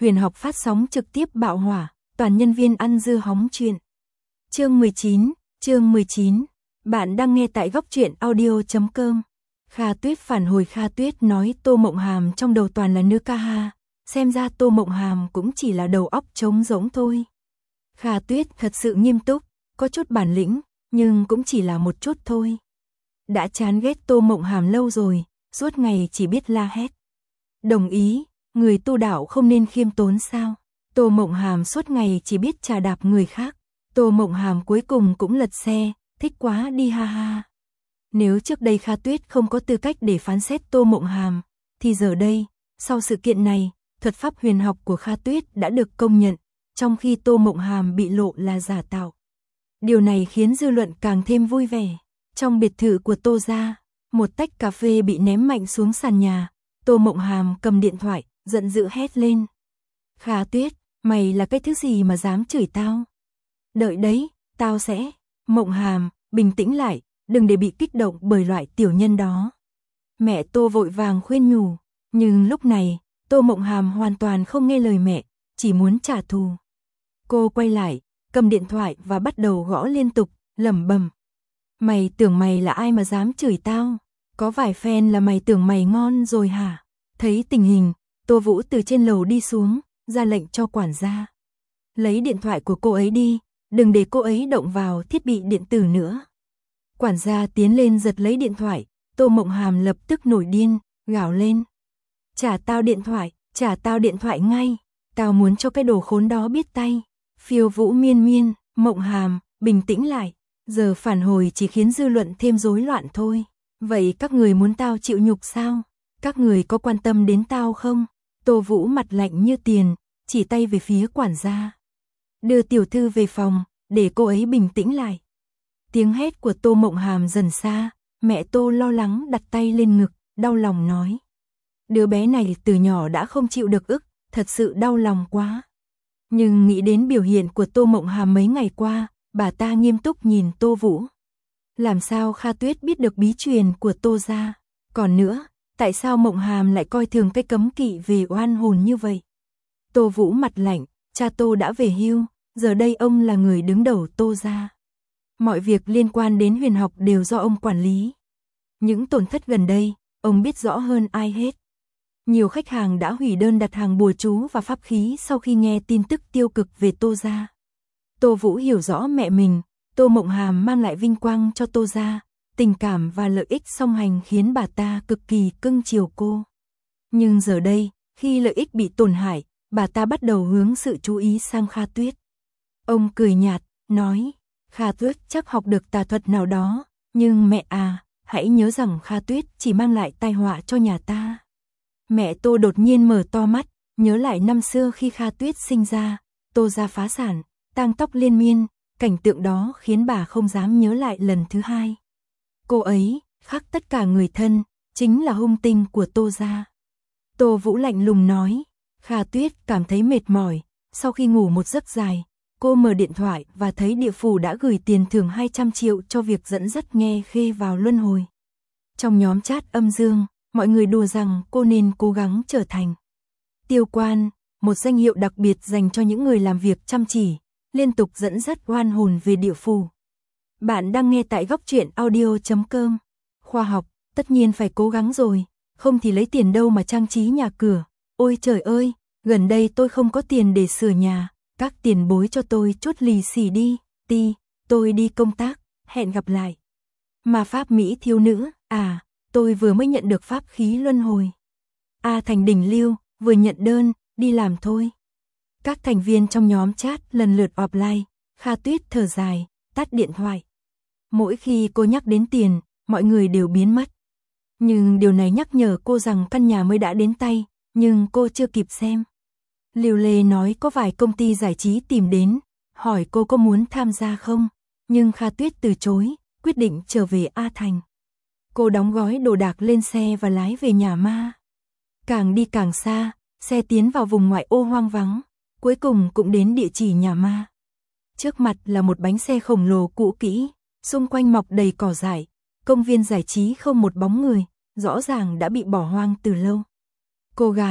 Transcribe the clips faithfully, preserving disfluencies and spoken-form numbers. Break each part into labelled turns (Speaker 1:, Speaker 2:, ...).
Speaker 1: Huyền học phát sóng trực tiếp bạo hỏa, toàn nhân viên ăn dưa hóng chuyện. Chương mười chín, chương mười chín. Bạn đang nghe tại góc truyện audio chấm com. Kha Tuyết phản hồi. Kha Tuyết nói Tô Mộng Hàm trong đầu toàn là nữ ca ha, xem ra Tô Mộng Hàm cũng chỉ là đầu óc trống rỗng thôi. Kha Tuyết thật sự nghiêm túc, có chút bản lĩnh, nhưng cũng chỉ là một chút thôi. Đã chán ghét Tô Mộng Hàm lâu rồi, suốt ngày chỉ biết la hét. Đồng ý, người tu đạo không nên khiêm tốn sao? Tô Mộng Hàm suốt ngày chỉ biết trà đạp người khác. Tô Mộng Hàm cuối cùng cũng lật xe, thích quá đi ha ha. Nếu trước đây Kha Tuyết không có tư cách để phán xét Tô Mộng Hàm, thì giờ đây, sau sự kiện này, thuật pháp huyền học của Kha Tuyết đã được công nhận, trong khi Tô Mộng Hàm bị lộ là giả tạo. Điều này khiến dư luận càng thêm vui vẻ. Trong biệt thự của Tô gia, một tách cà phê bị ném mạnh xuống sàn nhà. Tô Mộng Hàm cầm điện thoại, giận dữ hét lên. Kha Tuyết, mày là cái thứ gì mà dám chửi tao? Đợi đấy, tao sẽ... Mộng Hàm, bình tĩnh lại, đừng để bị kích động bởi loại tiểu nhân đó. Mẹ Tô vội vàng khuyên nhủ, nhưng lúc này, Tô Mộng Hàm hoàn toàn không nghe lời mẹ, chỉ muốn trả thù. Cô quay lại, cầm điện thoại và bắt đầu gõ liên tục, lẩm bẩm. Mày tưởng mày là ai mà dám chửi tao? Có vài fan là mày tưởng mày ngon rồi hả? Thấy tình hình, Tô Vũ từ trên lầu đi xuống, ra lệnh cho quản gia. Lấy điện thoại của cô ấy đi, đừng để cô ấy động vào thiết bị điện tử nữa. Quản gia tiến lên giật lấy điện thoại, Tô Mộng Hàm lập tức nổi điên, gào lên. Trả tao điện thoại, trả tao điện thoại ngay, tao muốn cho cái đồ khốn đó biết tay. Phiêu Vũ miên miên, Mộng Hàm, bình tĩnh lại, giờ phản hồi chỉ khiến dư luận thêm rối loạn thôi. Vậy các người muốn tao chịu nhục sao? Các người có quan tâm đến tao không? Tô Vũ mặt lạnh như tiền, chỉ tay về phía quản gia. Đưa tiểu thư về phòng, để cô ấy bình tĩnh lại. Tiếng hét của Tô Mộng Hàm dần xa, mẹ Tô lo lắng đặt tay lên ngực, đau lòng nói. Đứa bé này từ nhỏ đã không chịu được ức, thật sự đau lòng quá. Nhưng nghĩ đến biểu hiện của Tô Mộng Hàm mấy ngày qua, bà ta nghiêm túc nhìn Tô Vũ. Làm sao Kha Tuyết biết được bí truyền của Tô gia? Còn nữa, tại sao Mộng Hàm lại coi thường cái cấm kỵ về oan hồn như vậy? Tô Vũ mặt lạnh, cha Tô đã về hưu, giờ đây ông là người đứng đầu Tô gia. Mọi việc liên quan đến huyền học đều do ông quản lý. Những tổn thất gần đây, ông biết rõ hơn ai hết. Nhiều khách hàng đã hủy đơn đặt hàng bùa chú và pháp khí sau khi nghe tin tức tiêu cực về Tô gia. Tô Vũ hiểu rõ mẹ mình, Tô Mộng Hàm mang lại vinh quang cho Tô gia, tình cảm và lợi ích song hành khiến bà ta cực kỳ cưng chiều cô. Nhưng giờ đây, khi lợi ích bị tổn hại, bà ta bắt đầu hướng sự chú ý sang Kha Tuyết. Ông cười nhạt, nói, Kha Tuyết chắc học được tà thuật nào đó, nhưng mẹ à, hãy nhớ rằng Kha Tuyết chỉ mang lại tai họa cho nhà ta. Mẹ Tô đột nhiên mở to mắt, nhớ lại năm xưa khi Kha Tuyết sinh ra, Tô gia phá sản, tang tóc liên miên, cảnh tượng đó khiến bà không dám nhớ lại lần thứ hai. Cô ấy, khác tất cả người thân, chính là hung tinh của Tô gia. Tô Vũ lạnh lùng nói, Kha Tuyết cảm thấy mệt mỏi, sau khi ngủ một giấc dài, cô mở điện thoại và thấy địa phủ đã gửi tiền thưởng hai trăm triệu cho việc dẫn dắt Nghe Khê vào luân hồi. Trong nhóm chat âm dương, mọi người đùa rằng cô nên cố gắng trở thành tiêu quan, một danh hiệu đặc biệt dành cho những người làm việc chăm chỉ, liên tục dẫn dắt oan hồn về địa phủ. Bạn đang nghe tại góc truyện audio chấm com. Khoa học, tất nhiên phải cố gắng rồi, không thì lấy tiền đâu mà trang trí nhà cửa. Ôi trời ơi, gần đây tôi không có tiền để sửa nhà, các tiền bối cho tôi chút lì xì đi, ti, tôi đi công tác, hẹn gặp lại. Mà pháp Mỹ thiếu nữ, à, tôi vừa mới nhận được pháp khí luân hồi. A Thành Đỉnh Lưu, vừa nhận đơn, đi làm thôi. Các thành viên trong nhóm chat lần lượt offline, Kha Tuyết thở dài, tắt điện thoại. Mỗi khi cô nhắc đến tiền, mọi người đều biến mất. Nhưng điều này nhắc nhở cô rằng căn nhà mới đã đến tay, nhưng cô chưa kịp xem. Liêu Lê nói có vài công ty giải trí tìm đến, hỏi cô có muốn tham gia không, nhưng Kha Tuyết từ chối, quyết định trở về A Thành. Cô đóng gói đồ đạc lên xe và lái về nhà ma. Càng đi càng xa, xe tiến vào vùng ngoại ô hoang vắng, cuối cùng cũng đến địa chỉ nhà ma. Trước mặt là một bánh xe khổng lồ cũ kỹ, xung quanh mọc đầy cỏ dại, công viên giải trí không một bóng người, rõ ràng đã bị bỏ hoang từ lâu. Cô gái,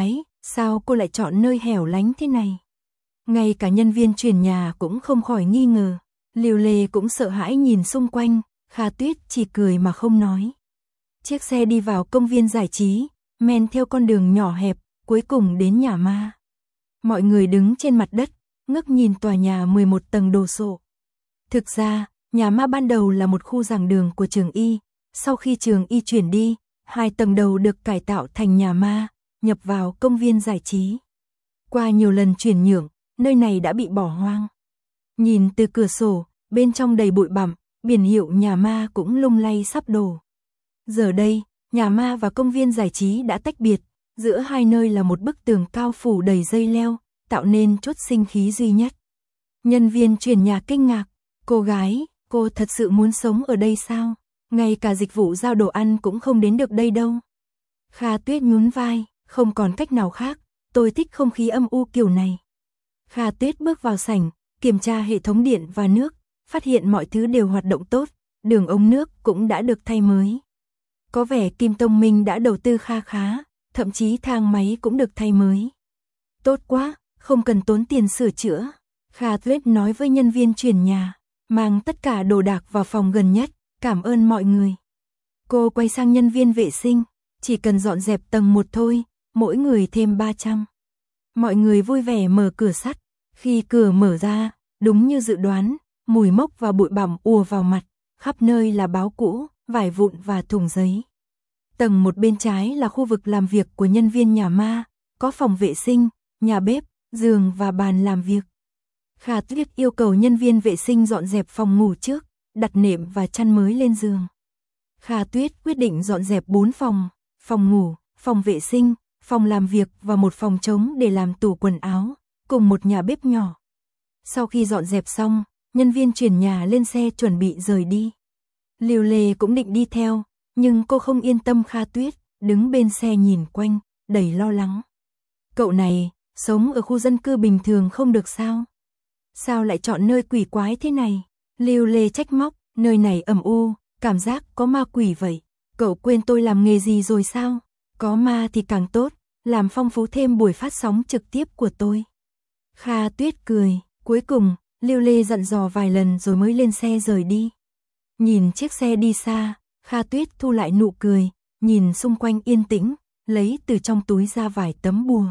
Speaker 1: Sao cô lại chọn nơi hẻo lánh thế này? Ngay cả nhân viên chuyển nhà cũng không khỏi nghi ngờ. Liều Lê cũng sợ hãi nhìn xung quanh, Kha Tuyết chỉ cười mà không nói. Chiếc xe đi vào công viên giải trí, men theo con đường nhỏ hẹp, cuối cùng đến nhà ma. Mọi người đứng trên mặt đất, ngước nhìn tòa nhà mười một tầng đồ sộ. Thực ra, nhà ma ban đầu là một khu giảng đường của trường Y, sau khi trường Y chuyển đi, hai tầng đầu được cải tạo thành nhà ma, nhập vào công viên giải trí. Qua nhiều lần chuyển nhượng, nơi này đã bị bỏ hoang. Nhìn từ cửa sổ, bên trong đầy bụi bặm, biển hiệu nhà ma cũng lung lay sắp đổ. Giờ đây, nhà ma và công viên giải trí đã tách biệt, giữa hai nơi là một bức tường cao phủ đầy dây leo, tạo nên chốt sinh khí duy nhất. Nhân viên chuyển nhà kinh ngạc, cô gái, cô thật sự muốn sống ở đây sao? Ngay cả dịch vụ giao đồ ăn cũng không đến được đây đâu. Kha Tuyết nhún vai, không còn cách nào khác, tôi thích không khí âm u kiểu này. Kha Tuyết bước vào sảnh, kiểm tra hệ thống điện và nước, phát hiện mọi thứ đều hoạt động tốt, đường ống nước cũng đã được thay mới. Có vẻ Kim Tông Minh đã đầu tư kha khá, thậm chí thang máy cũng được thay mới. Tốt quá, không cần tốn tiền sửa chữa. Kha Tuyết nói với nhân viên chuyển nhà, mang tất cả đồ đạc vào phòng gần nhất, cảm ơn mọi người. Cô quay sang nhân viên vệ sinh, chỉ cần dọn dẹp tầng một thôi, mỗi người thêm ba trăm. Mọi người vui vẻ mở cửa sắt, khi cửa mở ra, đúng như dự đoán, mùi mốc và bụi bặm ùa vào mặt, khắp nơi là báo cũ, vải vụn và thùng giấy. Tầng một bên trái là khu vực làm việc của nhân viên nhà ma, có phòng vệ sinh, nhà bếp, giường và bàn làm việc. Kha Tuyết yêu cầu nhân viên vệ sinh dọn dẹp phòng ngủ trước, đặt nệm và chăn mới lên giường. Kha Tuyết quyết định dọn dẹp bốn phòng, phòng ngủ, phòng vệ sinh, phòng làm việc và một phòng trống để làm tủ quần áo, cùng một nhà bếp nhỏ. Sau khi dọn dẹp xong, nhân viên chuyển nhà lên xe chuẩn bị rời đi. Liều Lê cũng định đi theo, nhưng cô không yên tâm Kha Tuyết, đứng bên xe nhìn quanh, đầy lo lắng. Cậu này, sống ở khu dân cư bình thường không được sao? Sao lại chọn nơi quỷ quái thế này? Liều Lê trách móc, nơi này ẩm u, cảm giác có ma quỷ vậy. Cậu quên tôi làm nghề gì rồi sao? Có ma thì càng tốt, làm phong phú thêm buổi phát sóng trực tiếp của tôi. Kha Tuyết cười, cuối cùng, Liêu Lê dặn dò vài lần rồi mới lên xe rời đi. Nhìn chiếc xe đi xa, Kha Tuyết thu lại nụ cười, nhìn xung quanh yên tĩnh, lấy từ trong túi ra vài tấm bùa.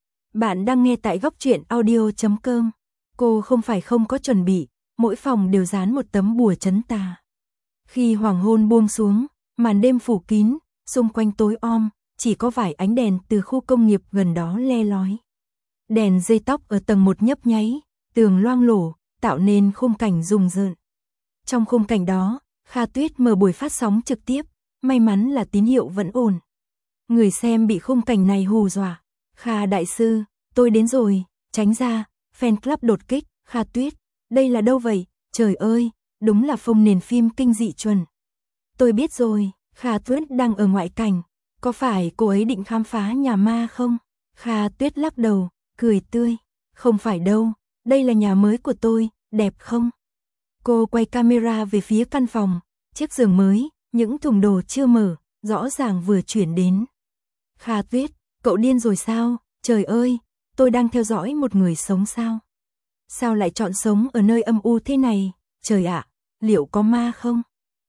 Speaker 1: Bạn đang nghe tại góc truyện audio chấm com. Cô không phải không có chuẩn bị, mỗi phòng đều dán một tấm bùa trấn tà. Khi hoàng hôn buông xuống, màn đêm phủ kín, xung quanh tối om, chỉ có vài ánh đèn từ khu công nghiệp gần đó le lói. Đèn dây tóc ở tầng một nhấp nháy, tường loang lổ, tạo nên khung cảnh rùng rợn. Trong khung cảnh đó, Kha Tuyết mở buổi phát sóng trực tiếp, may mắn là tín hiệu vẫn ổn. Người xem bị khung cảnh này hù dọa. Kha đại sư, tôi đến rồi, tránh ra, fan club đột kích, Kha Tuyết, đây là đâu vậy, trời ơi, đúng là phông nền phim kinh dị chuẩn. Tôi biết rồi, Kha Tuyết đang ở ngoại cảnh, có phải cô ấy định khám phá nhà ma không? Kha Tuyết lắc đầu, cười tươi, không phải đâu, đây là nhà mới của tôi, đẹp không? Cô quay camera về phía căn phòng, chiếc giường mới, những thùng đồ chưa mở, rõ ràng vừa chuyển đến. Kha Tuyết, cậu điên rồi sao? Trời ơi, tôi đang theo dõi một người sống sao? Sao lại chọn sống ở nơi âm u thế này? Trời ạ, liệu có ma không?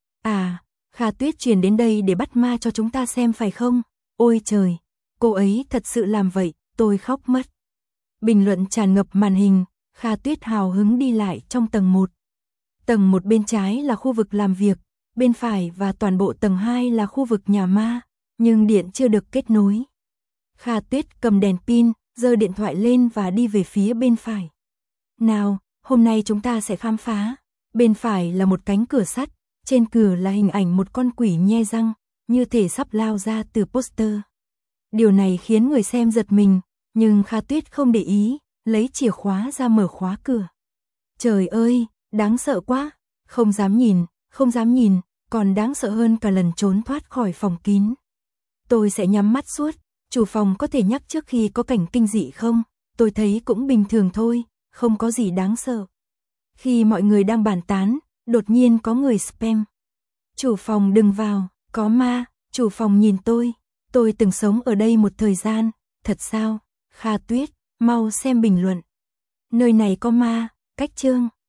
Speaker 1: À, Kha Tuyết chuyển đến đây để bắt ma cho chúng ta xem phải không? Ôi trời, cô ấy thật sự làm vậy, tôi khóc mất. Bình luận tràn ngập màn hình, Kha Tuyết hào hứng đi lại trong tầng một. Tầng một bên trái là khu vực làm việc, bên phải và toàn bộ tầng hai là khu vực nhà ma, nhưng điện chưa được kết nối. Kha Tuyết cầm đèn pin, giơ điện thoại lên và đi về phía bên phải. Nào, hôm nay chúng ta sẽ khám phá. Bên phải là một cánh cửa sắt, trên cửa là hình ảnh một con quỷ nhe răng, như thể sắp lao ra từ poster. Điều này khiến người xem giật mình, nhưng Kha Tuyết không để ý, lấy chìa khóa ra mở khóa cửa. Trời ơi, đáng sợ quá, không dám nhìn, không dám nhìn, còn đáng sợ hơn cả lần trốn thoát khỏi phòng kín. Tôi sẽ nhắm mắt suốt, chủ phòng có thể nhắc trước khi có cảnh kinh dị không? Tôi thấy cũng bình thường thôi, không có gì đáng sợ. Khi mọi người đang bàn tán, đột nhiên có người spam. Chủ phòng đừng vào, có ma, chủ phòng nhìn tôi, tôi từng sống ở đây một thời gian, thật sao? Kha Tuyết, mau xem bình luận. Nơi này có ma, cách chương.